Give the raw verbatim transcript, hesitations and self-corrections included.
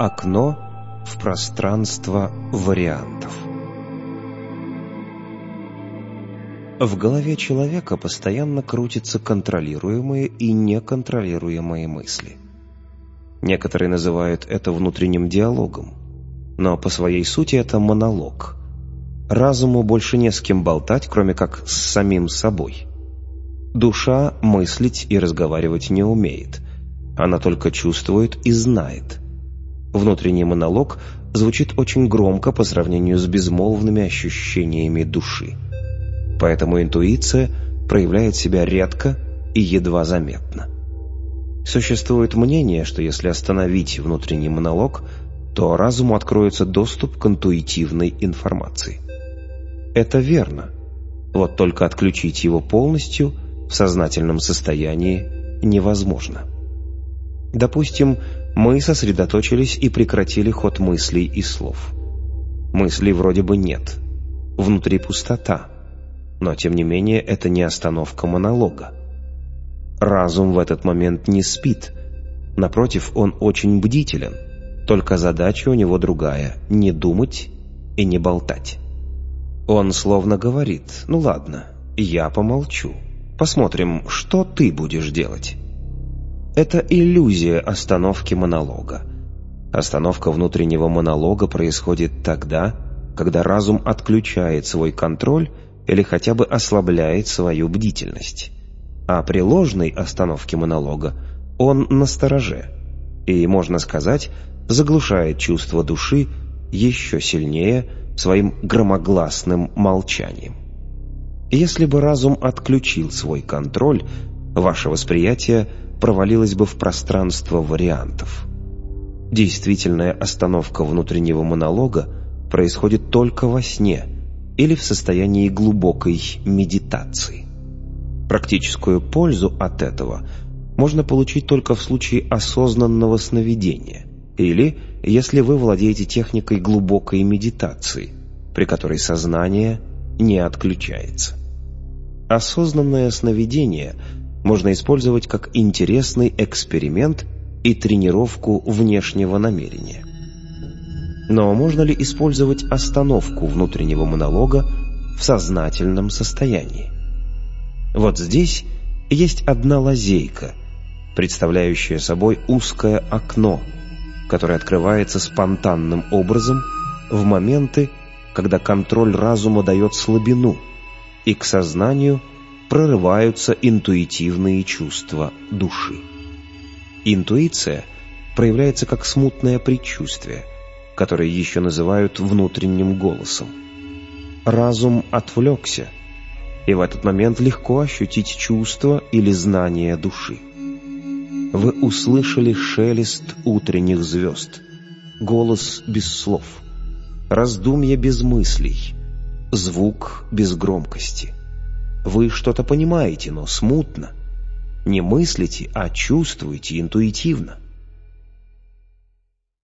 Окно в пространство вариантов. В голове человека постоянно крутятся контролируемые и неконтролируемые мысли. Некоторые называют это внутренним диалогом, но по своей сути это монолог. Разуму больше не с кем болтать, кроме как с самим собой. Душа мыслить и разговаривать не умеет, она только чувствует и знает. Внутренний монолог звучит очень громко по сравнению с безмолвными ощущениями души. Поэтому интуиция проявляет себя редко и едва заметно. Существует мнение, что если остановить внутренний монолог, то разуму откроется доступ к интуитивной информации. Это верно, вот только отключить его полностью в сознательном состоянии невозможно. Допустим, мы сосредоточились и прекратили ход мыслей и слов. Мыслей вроде бы нет, внутри пустота, но тем не менее это не остановка монолога. Разум в этот момент не спит, напротив, он очень бдителен, только задача у него другая — не думать и не болтать. Он словно говорит: «Ну ладно, я помолчу, посмотрим, что ты будешь делать». Это иллюзия остановки монолога. Остановка внутреннего монолога происходит тогда, когда разум отключает свой контроль или хотя бы ослабляет свою бдительность. А при ложной остановке монолога он настороже и, можно сказать, заглушает чувство души еще сильнее своим громогласным молчанием. Если бы разум отключил свой контроль, ваше восприятие провалилась бы в пространство вариантов. Действительная остановка внутреннего монолога происходит только во сне или в состоянии глубокой медитации. Практическую пользу от этого можно получить только в случае осознанного сновидения или если вы владеете техникой глубокой медитации, при которой сознание не отключается. Осознанное сновидение можно использовать как интересный эксперимент и тренировку внешнего намерения. Но можно ли использовать остановку внутреннего монолога в сознательном состоянии? Вот здесь есть одна лазейка, представляющая собой узкое окно, которое открывается спонтанным образом в моменты, когда контроль разума дает слабину, и к сознанию прорываются интуитивные чувства души. Интуиция проявляется как смутное предчувствие, которое еще называют внутренним голосом. Разум отвлекся, и в этот момент легко ощутить чувство или знание души. Вы услышали шелест утренних звезд, голос без слов, раздумье без мыслей, звук без громкости. Вы что-то понимаете, но смутно. Не мыслите, а чувствуете интуитивно.